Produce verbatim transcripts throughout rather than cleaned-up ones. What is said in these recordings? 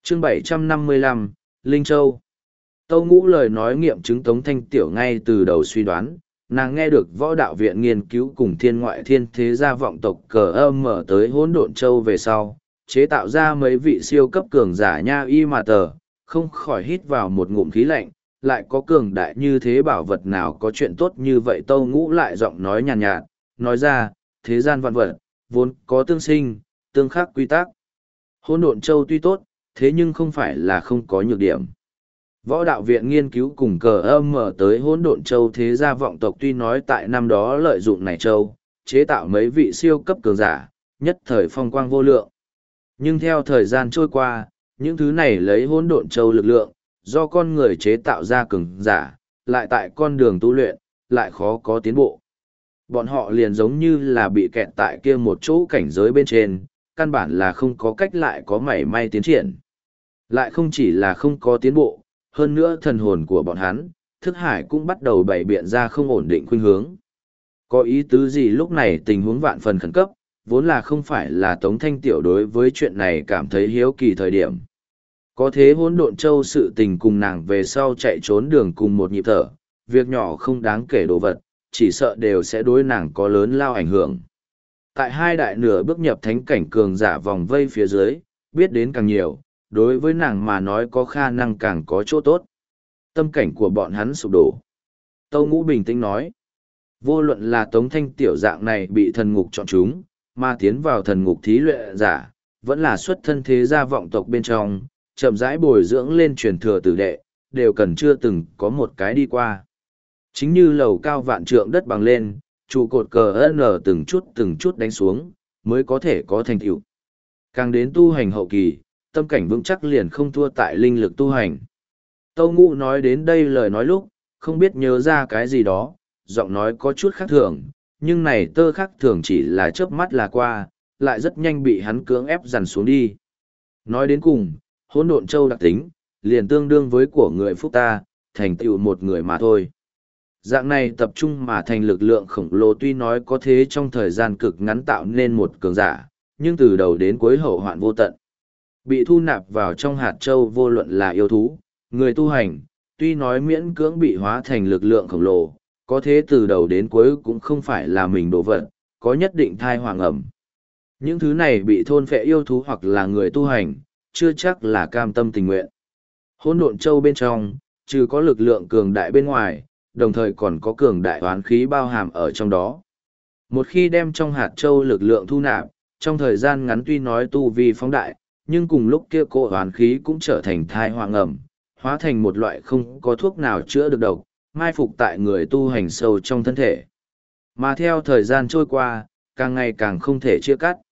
chương bảy trăm năm mươi lăm, Linh Châu. Tâu Ngũ lời nói nghiệm chứng Tống Thanh Tiểu ngay từ đầu suy đoán, nàng nghe được võ đạo viện nghiên cứu cùng thiên ngoại thiên thế gia vọng tộc cờ âm mở tới hỗn độn châu về sau, chế tạo ra mấy vị siêu cấp cường giả nha y mà tờ, không khỏi hít vào một ngụm khí lạnh, lại có cường đại như thế bảo vật nào có chuyện tốt như vậy. Tâu Ngũ lại giọng nói nhàn nhạt, nhạt, nói ra, thế gian vạn vật, vốn có tương sinh, tương khắc quy tắc. Hỗn độn châu tuy tốt, thế nhưng không phải là không có nhược điểm. Võ đạo viện nghiên cứu cùng cờ âm mở tới hỗn độn châu thế gia vọng tộc tuy nói tại năm đó lợi dụng này châu, chế tạo mấy vị siêu cấp cường giả, nhất thời phong quang vô lượng. Nhưng theo thời gian trôi qua, những thứ này lấy hỗn độn châu lực lượng, do con người chế tạo ra cường giả, lại tại con đường tu luyện, lại khó có tiến bộ. Bọn họ liền giống như là bị kẹt tại kia một chỗ cảnh giới bên trên, căn bản là không có cách lại có mảy may tiến triển. Lại không chỉ là không có tiến bộ, hơn nữa thần hồn của bọn hắn, thức hải cũng bắt đầu bày biện ra không ổn định khuynh hướng. Có ý tứ gì lúc này tình huống vạn phần khẩn cấp, vốn là không phải là Tống Thanh Tiểu đối với chuyện này cảm thấy hiếu kỳ thời điểm. Có thế hỗn độn châu sự tình cùng nàng về sau chạy trốn đường cùng một nhịp thở, việc nhỏ không đáng kể đồ vật, chỉ sợ đều sẽ đối nàng có lớn lao ảnh hưởng. Tại hai đại nửa bước nhập thánh cảnh cường giả vòng vây phía dưới, biết đến càng nhiều, đối với nàng mà nói có khả năng càng có chỗ tốt. Tâm cảnh của bọn hắn sụp đổ. Tâu Ngũ bình tĩnh nói, vô luận là Tống Thanh Tiểu dạng này bị thần ngục chọn chúng, mà tiến vào thần ngục thí luyện giả, vẫn là xuất thân thế gia vọng tộc bên trong, chậm rãi bồi dưỡng lên truyền thừa tử đệ, đều cần chưa từng có một cái đi qua. Chính như lầu cao vạn trượng đất bằng lên, trụ cột cờ N từng chút từng chút đánh xuống, mới có thể có thành tựu. Càng đến tu hành hậu kỳ, tâm cảnh vững chắc liền không thua tại linh lực tu hành. Tâu Ngũ nói đến đây lời nói lúc, không biết nhớ ra cái gì đó, giọng nói có chút khác thường, nhưng này tơ khác thường chỉ là chớp mắt là qua, lại rất nhanh bị hắn cưỡng ép dằn xuống đi. Nói đến cùng, hỗn độn châu đặc tính, liền tương đương với của người phúc ta, thành tựu một người mà thôi. Dạng này tập trung mà thành lực lượng khổng lồ tuy nói có thế trong thời gian cực ngắn tạo nên một cường giả, nhưng từ đầu đến cuối hậu hoạn vô tận. Bị thu nạp vào trong hạt châu vô luận là yêu thú, người tu hành, tuy nói miễn cưỡng bị hóa thành lực lượng khổng lồ, có thế từ đầu đến cuối cũng không phải là mình đồ vật, có nhất định thai hoàng ẩm. Những thứ này bị thôn phệ yêu thú hoặc là người tu hành, chưa chắc là cam tâm tình nguyện. Hỗn độn châu bên trong, trừ có lực lượng cường đại bên ngoài, đồng thời còn có cường đại oán khí bao hàm ở trong đó. Một khi đem trong hạt châu lực lượng thu nạp, trong thời gian ngắn tuy nói tu vi phóng đại, nhưng cùng lúc kia cô oán khí cũng trở thành thai hoang ẩm, hóa thành một loại không có thuốc nào chữa được độc, mai phục tại người tu hành sâu trong thân thể. Mà theo thời gian trôi qua, càng ngày càng không thể chia cắt.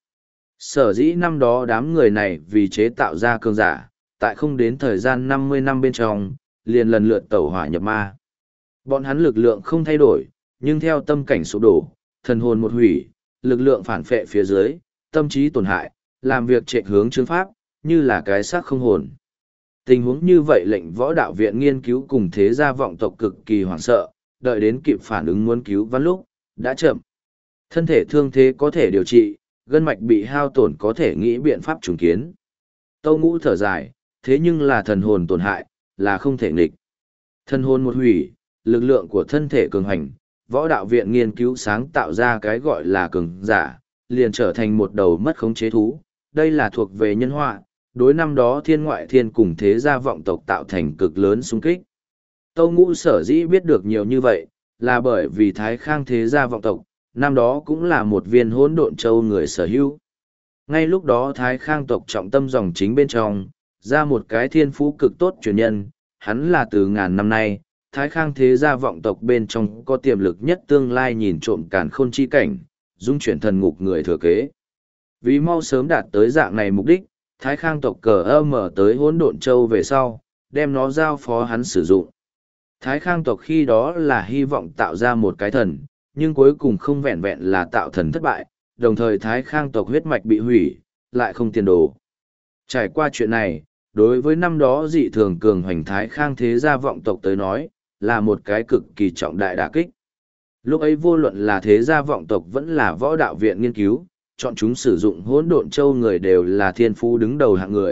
Sở dĩ năm đó đám người này vì chế tạo ra cường giả, tại không đến thời gian năm mươi năm bên trong, liền lần lượt tẩu hỏa nhập ma. Bọn hắn lực lượng không thay đổi, nhưng theo tâm cảnh sụp đổ, thần hồn một hủy, lực lượng phản phệ phía dưới, tâm trí tổn hại, làm việc trệ hướng chứng pháp, như là cái xác không hồn. Tình huống như vậy lệnh võ đạo viện nghiên cứu cùng thế gia vọng tộc cực kỳ hoảng sợ, đợi đến kịp phản ứng muốn cứu vãn lúc, đã chậm. Thân thể thương thế có thể điều trị, gân mạch bị hao tổn có thể nghĩ biện pháp trùng kiến. Tâu Ngũ thở dài, thế nhưng là thần hồn tổn hại, là không thể nghịch. Thần hồn một hủy, lực lượng của thân thể cường hành, võ đạo viện nghiên cứu sáng tạo ra cái gọi là cường giả, liền trở thành một đầu mất khống chế thú. Đây là thuộc về nhân họa, đối năm đó thiên ngoại thiên cùng thế gia vọng tộc tạo thành cực lớn xung kích. Tâu Ngũ sở dĩ biết được nhiều như vậy, là bởi vì Thái Khang thế gia vọng tộc, năm đó cũng là một viên hỗn độn châu người sở hữu. Ngay lúc đó Thái Khang tộc trọng tâm dòng chính bên trong, ra một cái thiên phú cực tốt truyền nhân, hắn là từ ngàn năm nay, Thái Khang thế gia vọng tộc bên trong có tiềm lực nhất tương lai nhìn trộm càn khôn chi cảnh, dung chuyển thần ngục người thừa kế. Vì mau sớm đạt tới dạng này mục đích, Thái Khang tộc cờ ơ mở tới hỗn độn châu về sau, đem nó giao phó hắn sử dụng. Thái Khang tộc khi đó là hy vọng tạo ra một cái thần, nhưng cuối cùng không vẹn vẹn là tạo thần thất bại, đồng thời Thái Khang tộc huyết mạch bị hủy, lại không tiền đồ. Trải qua chuyện này, đối với năm đó dị thường cường hoành Thái Khang thế gia vọng tộc tới nói, là một cái cực kỳ trọng đại đả kích. Lúc ấy vô luận là thế gia vọng tộc vẫn là võ đạo viện nghiên cứu, chọn chúng sử dụng hỗn độn châu người đều là thiên phú đứng đầu hạng người,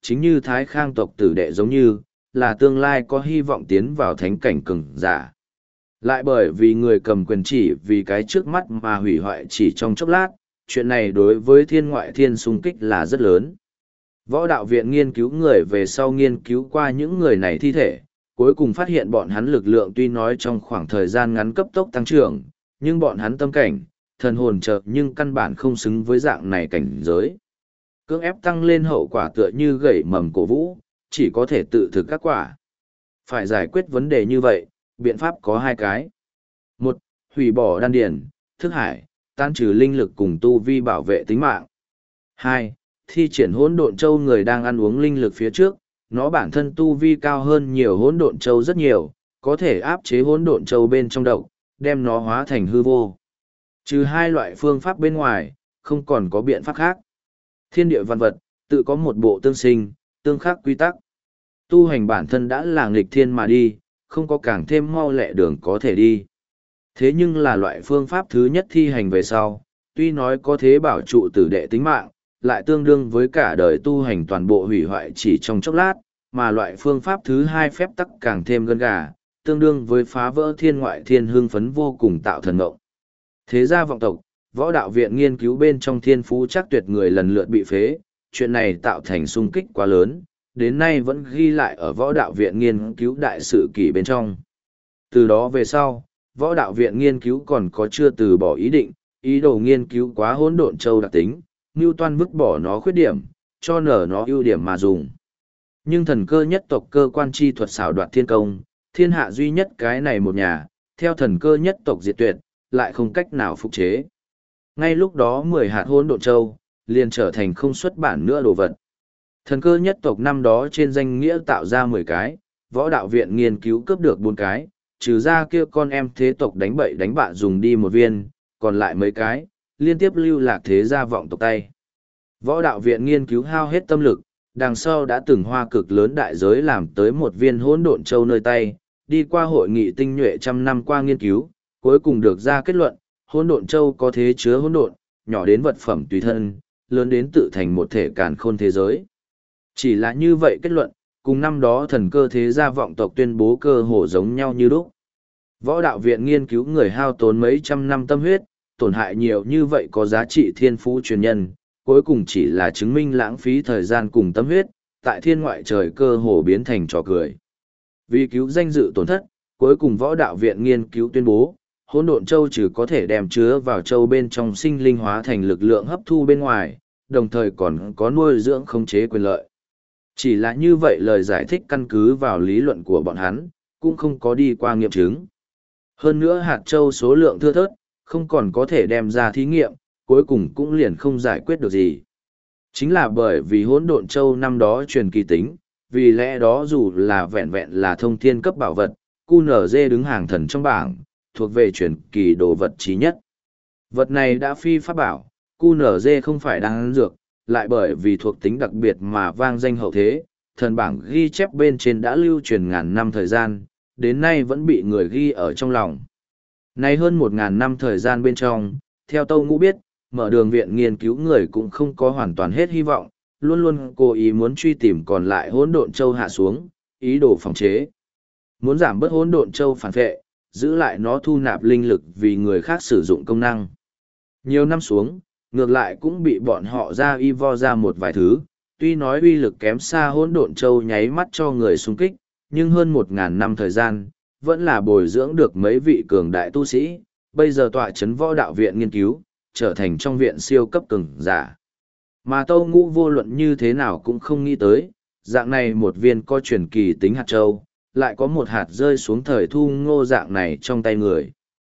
chính như Thái Khang tộc tử đệ giống như, là tương lai có hy vọng tiến vào thánh cảnh cường giả. Lại bởi vì người cầm quyền chỉ vì cái trước mắt mà hủy hoại chỉ trong chốc lát, chuyện này đối với thiên ngoại thiên xung kích là rất lớn. Võ đạo viện nghiên cứu người về sau nghiên cứu qua những người này thi thể, cuối cùng phát hiện bọn hắn lực lượng tuy nói trong khoảng thời gian ngắn cấp tốc tăng trưởng, nhưng bọn hắn tâm cảnh, thần hồn chợt nhưng căn bản không xứng với dạng này cảnh giới. Cưỡng ép tăng lên hậu quả tựa như gậy mầm cổ vũ, chỉ có thể tự thực các quả. Phải giải quyết vấn đề như vậy, biện pháp có hai cái. Một, hủy bỏ đan điền, thức hải, tan trừ linh lực cùng tu vi bảo vệ tính mạng. Hai, thi triển hỗn độn châu người đang ăn uống linh lực phía trước, nó bản thân tu vi cao hơn nhiều hỗn độn châu rất nhiều, có thể áp chế hỗn độn châu bên trong độc, đem nó hóa thành hư vô. Trừ hai loại phương pháp bên ngoài, không còn có biện pháp khác. Thiên địa văn vật, tự có một bộ tương sinh, tương khắc quy tắc. Tu hành bản thân đã là nghịch thiên mà đi, không có càng thêm mau lẹ đường có thể đi. Thế nhưng là loại phương pháp thứ nhất thi hành về sau, tuy nói có thế bảo trụ tử đệ tính mạng, lại tương đương với cả đời tu hành toàn bộ hủy hoại chỉ trong chốc lát, mà loại phương pháp thứ hai phép tắc càng thêm gân gà, tương đương với phá vỡ thiên ngoại thiên hương phấn vô cùng tạo thần ngộng. Thế gia vọng tộc, võ đạo viện nghiên cứu bên trong thiên phú chắc tuyệt người lần lượt bị phế, chuyện này tạo thành sung kích quá lớn, đến nay vẫn ghi lại ở võ đạo viện nghiên cứu đại sự kỷ bên trong. Từ đó về sau, võ đạo viện nghiên cứu còn có chưa từ bỏ ý định, ý đồ nghiên cứu quá hỗn độn châu đặc tính, Newton vứt bỏ nó khuyết điểm, cho nở nó ưu điểm mà dùng. Nhưng thần cơ nhất tộc cơ quan chi thuật xảo đoạt thiên công, thiên hạ duy nhất cái này một nhà, theo thần cơ nhất tộc diệt tuyệt, lại không cách nào phục chế. Ngay lúc đó mười hạt hỗn độn châu, liền trở thành không xuất bản nữa đồ vật. Thần cơ nhất tộc năm đó trên danh nghĩa tạo ra mười cái, võ đạo viện nghiên cứu cướp được bốn cái, trừ ra kia con em thế tộc đánh bậy đánh bạ dùng đi một viên, còn lại mấy cái, liên tiếp lưu lạc thế gia vọng tộc tay. Võ đạo viện nghiên cứu hao hết tâm lực, đằng sau đã từng hoa cực lớn đại giới làm tới một viên hỗn độn châu nơi tay, đi qua hội nghị tinh nhuệ trăm năm qua nghiên cứu, cuối cùng được ra kết luận, hỗn độn châu có thế chứa hỗn độn, nhỏ đến vật phẩm tùy thân, lớn đến tự thành một thể càn khôn thế giới. Chỉ là như vậy kết luận, cùng năm đó thần cơ thế gia vọng tộc tuyên bố cơ hồ giống nhau như lúc. Võ đạo viện nghiên cứu người hao tốn mấy trăm năm tâm huyết, tổn hại nhiều như vậy có giá trị thiên phú truyền nhân, cuối cùng chỉ là chứng minh lãng phí thời gian cùng tâm huyết, tại thiên ngoại trời cơ hồ biến thành trò cười. Vì cứu danh dự tổn thất, cuối cùng võ đạo viện nghiên cứu tuyên bố, hỗn độn châu trừ có thể đem chứa vào châu bên trong sinh linh hóa thành lực lượng hấp thu bên ngoài, đồng thời còn có nuôi dưỡng khống chế quyền lợi. Chỉ là như vậy lời giải thích căn cứ vào lý luận của bọn hắn, cũng không có đi qua nghiệm chứng. Hơn nữa hạt châu số lượng thưa thớt, không còn có thể đem ra thí nghiệm, cuối cùng cũng liền không giải quyết được gì. Chính là bởi vì hỗn độn châu năm đó truyền kỳ tính, vì lẽ đó dù là vẹn vẹn là thông thiên cấp bảo vật, quy en giê đứng hàng thần trong bảng, thuộc về truyền kỳ đồ vật chí nhất. Vật này đã phi pháp bảo, quy en giê không phải đan dược, lại bởi vì thuộc tính đặc biệt mà vang danh hậu thế, thần bảng ghi chép bên trên đã lưu truyền ngàn năm thời gian, đến nay vẫn bị người ghi ở trong lòng. Nay hơn một ngàn năm thời gian bên trong, theo Tâu Ngũ biết, mở đường viện nghiên cứu người cũng không có hoàn toàn hết hy vọng, luôn luôn cố ý muốn truy tìm còn lại hỗn độn châu hạ xuống, ý đồ phòng chế. Muốn giảm bớt hỗn độn châu phản vệ, giữ lại nó thu nạp linh lực vì người khác sử dụng công năng. Nhiều năm xuống, ngược lại cũng bị bọn họ ra y vo ra một vài thứ, tuy nói uy lực kém xa hỗn độn châu nháy mắt cho người xung kích, nhưng hơn một ngàn năm thời gian, vẫn là bồi dưỡng được mấy vị cường đại tu sĩ, bây giờ tọa chấn võ đạo viện nghiên cứu, trở thành trong viện siêu cấp cường giả. Mà Tâu Ngũ vô luận như thế nào cũng không nghĩ tới, dạng này một viên có truyền kỳ tính hạt châu, lại có một hạt rơi xuống thời thu ngô dạng này trong tay người.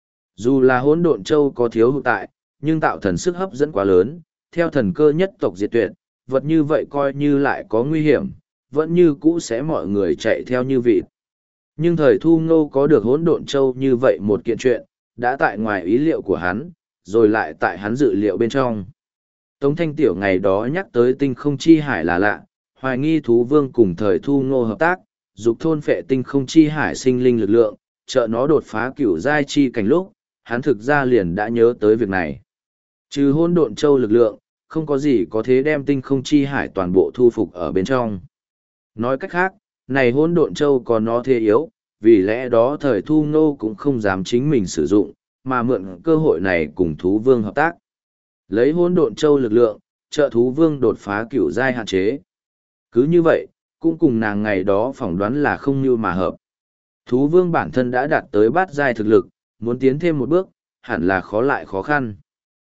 Dù là hỗn độn châu có thiếu hụt tại, nhưng tạo thần sức hấp dẫn quá lớn, theo thần cơ nhất tộc diệt tuyệt, vật như vậy coi như lại có nguy hiểm, vẫn như cũ sẽ mọi người chạy theo như vịt. Nhưng thời thu ngô có được hỗn độn châu như vậy một kiện chuyện, đã tại ngoài ý liệu của hắn, rồi lại tại hắn dự liệu bên trong. Tống Thanh Tiểu ngày đó nhắc tới tinh không chi hải là lạ, hoài nghi thú vương cùng thời thu ngô hợp tác, dục thôn phệ tinh không chi hải sinh linh lực lượng, trợ nó đột phá cửu giai chi cảnh lúc, hắn thực ra liền đã nhớ tới việc này. Trừ hỗn độn châu lực lượng, không có gì có thế đem tinh không chi hải toàn bộ thu phục ở bên trong. Nói cách khác, này hỗn độn châu có nó thế yếu, vì lẽ đó thời thu ngô cũng không dám chính mình sử dụng, mà mượn cơ hội này cùng thú vương hợp tác. Lấy hỗn độn châu lực lượng, trợ thú vương đột phá cửu giai hạn chế. Cứ như vậy, cũng cùng nàng ngày đó phỏng đoán là không như mà hợp. Thú vương bản thân đã đạt tới bát giai thực lực, muốn tiến thêm một bước, hẳn là khó lại khó khăn.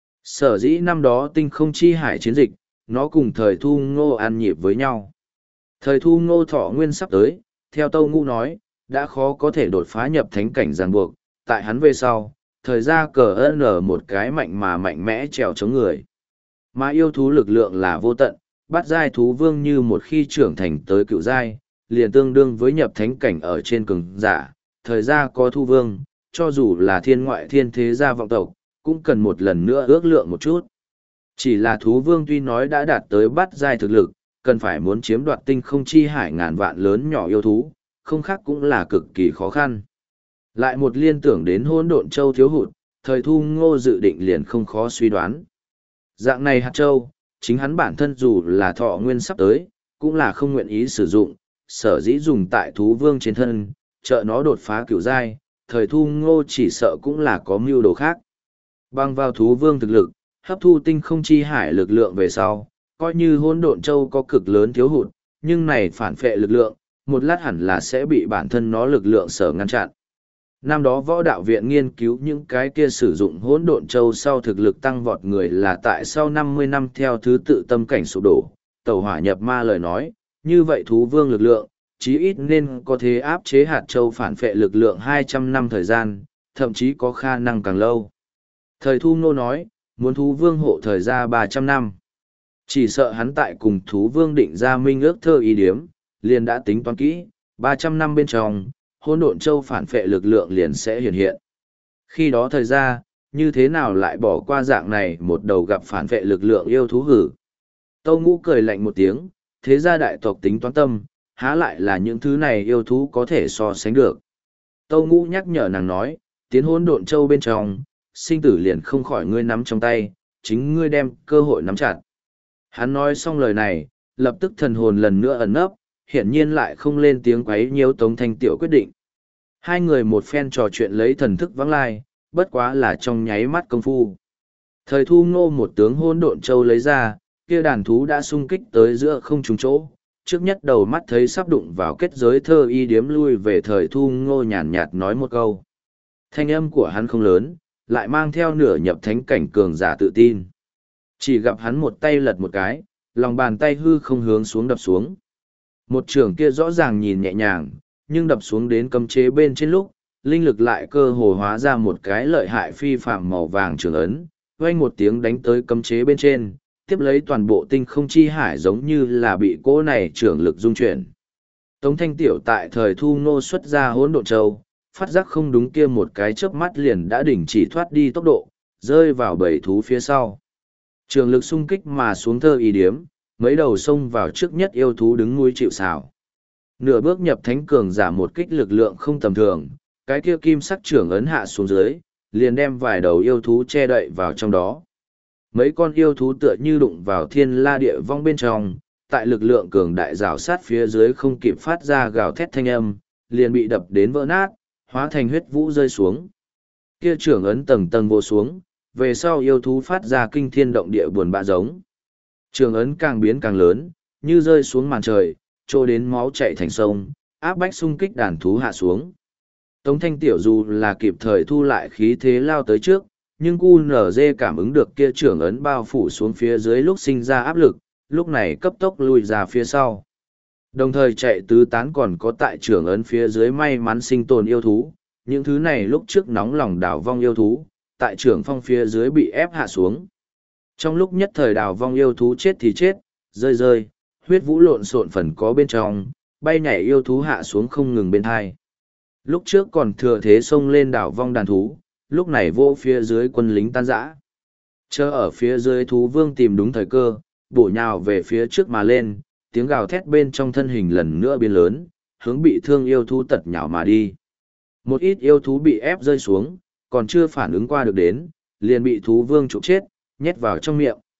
Sở dĩ năm đó tinh không chi hải chiến dịch, nó cùng thời thu ngô ăn nhịp với nhau. Thời thu ngô thọ nguyên sắp tới, theo Tâu Ngũ nói, đã khó có thể đột phá nhập thánh cảnh ràng buộc, tại hắn về sau, thời ra cờ ơn một cái mạnh mà mạnh mẽ trèo chống người. Mà yêu thú lực lượng là vô tận, bắt giai thú vương như một khi trưởng thành tới cựu giai, liền tương đương với nhập thánh cảnh ở trên cường giả, thời ra có thu vương, cho dù là thiên ngoại thiên thế gia vọng tộc, cũng cần một lần nữa ước lượng một chút. Chỉ là thú vương tuy nói đã đạt tới bắt giai thực lực, cần phải muốn chiếm đoạt tinh không chi hải ngàn vạn lớn nhỏ yêu thú, không khác cũng là cực kỳ khó khăn. Lại một liên tưởng đến hỗn độn châu thiếu hụt, thời thu ngô dự định liền không khó suy đoán. Dạng này hạt châu, chính hắn bản thân dù là thọ nguyên sắp tới, cũng là không nguyện ý sử dụng, sở dĩ dùng tại thú vương trên thân, trợ nó đột phá cửu giai, thời thu ngô chỉ sợ cũng là có mưu đồ khác. Bằng vào thú vương thực lực, hấp thu tinh không chi hải lực lượng về sau, coi như hỗn độn châu có cực lớn thiếu hụt, nhưng này phản phệ lực lượng, một lát hẳn là sẽ bị bản thân nó lực lượng sở ngăn chặn. Năm đó võ đạo viện nghiên cứu những cái kia sử dụng hỗn độn châu sau thực lực tăng vọt người là tại sau năm mươi năm theo thứ tự tâm cảnh sụp đổ, tẩu hỏa nhập ma lời nói, như vậy thú vương lực lượng, chí ít nên có thể áp chế hạt châu phản phệ lực lượng hai trăm năm thời gian, thậm chí có khả năng càng lâu. Thời thu nô nói, muốn thú vương hộ thời ra ba trăm năm. Chỉ sợ hắn tại cùng thú vương định ra minh ước thơ ý điếm, liền đã tính toán kỹ, ba trăm năm bên trong, hỗn độn châu phản phệ lực lượng liền sẽ hiện hiện. Khi đó thời ra, như thế nào lại bỏ qua dạng này một đầu gặp phản phệ lực lượng yêu thú hử. Tâu Ngũ cười lạnh một tiếng, thế gia đại tộc tính toán tâm, há lại là những thứ này yêu thú có thể so sánh được. Tâu Ngũ nhắc nhở nàng nói, tiến hỗn độn châu bên trong, sinh tử liền không khỏi ngươi nắm trong tay, chính ngươi đem cơ hội nắm chặt. Hắn nói xong lời này, lập tức thần hồn lần nữa ẩn nấp, hiển nhiên lại không lên tiếng quấy nhiễu Tống Thanh Tiểu quyết định. Hai người một phen trò chuyện lấy thần thức vắng lai, bất quá là trong nháy mắt công phu. Thời thu ngô một tướng hôn độn châu lấy ra, kia đàn thú đã xung kích tới giữa không trùng chỗ, trước nhất đầu mắt thấy sắp đụng vào kết giới thơ y điếm lui về thời thu ngô nhàn nhạt nói một câu. Thanh âm của hắn không lớn, lại mang theo nửa nhập thánh cảnh cường giả tự tin. Chỉ gặp hắn một tay lật một cái, lòng bàn tay hư không hướng xuống đập xuống. Một trường kia rõ ràng nhìn nhẹ nhàng, nhưng đập xuống đến cấm chế bên trên lúc, linh lực lại cơ hồ hóa ra một cái lợi hại phi phạm màu vàng trường ấn, vang một tiếng đánh tới cấm chế bên trên, tiếp lấy toàn bộ tinh không chi hải giống như là bị cỗ này trường lực dung chuyển. Tống Thanh Tiểu tại thời thu nô xuất ra hỗn độn châu, phát giác không đúng kia một cái chớp mắt liền đã đình chỉ thoát đi tốc độ, rơi vào bầy thú phía sau. Trường lực xung kích mà xuống thơ y điếm, mấy đầu xông vào trước nhất yêu thú đứng nuôi chịu xào. Nửa bước nhập thánh cường giả một kích lực lượng không tầm thường, cái kia kim sắc trưởng ấn hạ xuống dưới, liền đem vài đầu yêu thú che đậy vào trong đó. Mấy con yêu thú tựa như đụng vào thiên la địa vong bên trong, tại lực lượng cường đại rào sát phía dưới không kịp phát ra gào thét thanh âm, liền bị đập đến vỡ nát, hóa thành huyết vũ rơi xuống. Kia trưởng ấn tầng tầng vô xuống, về sau yêu thú phát ra kinh thiên động địa buồn bã giống. Trường ấn càng biến càng lớn, như rơi xuống màn trời, trô đến máu chạy thành sông, áp bách xung kích đàn thú hạ xuống. Tống Thanh Tiểu dù là kịp thời thu lại khí thế lao tới trước, nhưng cu nở dê cảm ứng được kia trường ấn bao phủ xuống phía dưới lúc sinh ra áp lực, lúc này cấp tốc lùi ra phía sau. Đồng thời chạy tứ tán còn có tại trường ấn phía dưới may mắn sinh tồn yêu thú, những thứ này lúc trước nóng lòng đảo vong yêu thú, tại trường phong phía dưới bị ép hạ xuống. Trong lúc nhất thời đào vong yêu thú chết thì chết, rơi rơi, huyết vũ lộn xộn phần có bên trong, bay nhảy yêu thú hạ xuống không ngừng bên thai. Lúc trước còn thừa thế xông lên đảo vong đàn thú, lúc này vô phía dưới quân lính tan rã. Chờ ở phía dưới thú vương tìm đúng thời cơ, bổ nhào về phía trước mà lên, tiếng gào thét bên trong thân hình lần nữa biến lớn, hướng bị thương yêu thú tật nhào mà đi. Một ít yêu thú bị ép rơi xuống, còn chưa phản ứng qua được đến, liền bị thú vương trục chết, nhét vào trong miệng.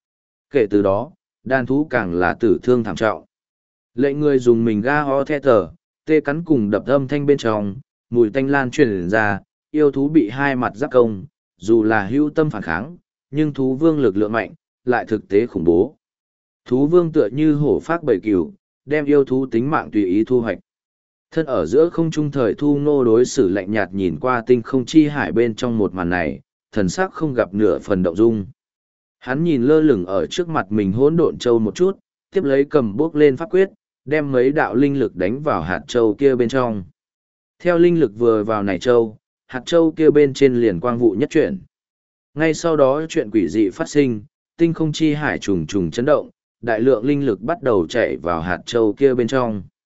Kể từ đó, đàn thú càng là tử thương thảm trọng. Lệnh người dùng mình ga ho the tờ, tê cắn cùng đập âm thanh bên trong, mùi tanh lan truyền ra, yêu thú bị hai mặt giáp công, dù là hữu tâm phản kháng, nhưng thú vương lực lượng mạnh, lại thực tế khủng bố. Thú vương tựa như hổ phác bầy cừu, đem yêu thú tính mạng tùy ý thu hoạch. Thân ở giữa không trung thời thu nô đối xử lạnh nhạt nhìn qua tinh không chi hải bên trong một màn này, thần sắc không gặp nửa phần động dung. Hắn nhìn lơ lửng ở trước mặt mình hỗn độn châu một chút, tiếp lấy cầm bước lên pháp quyết, đem mấy đạo linh lực đánh vào hạt châu kia bên trong. Theo linh lực vừa vào này châu, hạt châu kia bên trên liền quang vụ nhất chuyển. Ngay sau đó chuyện quỷ dị phát sinh, tinh không chi hải trùng trùng chấn động, đại lượng linh lực bắt đầu chạy vào hạt châu kia bên trong.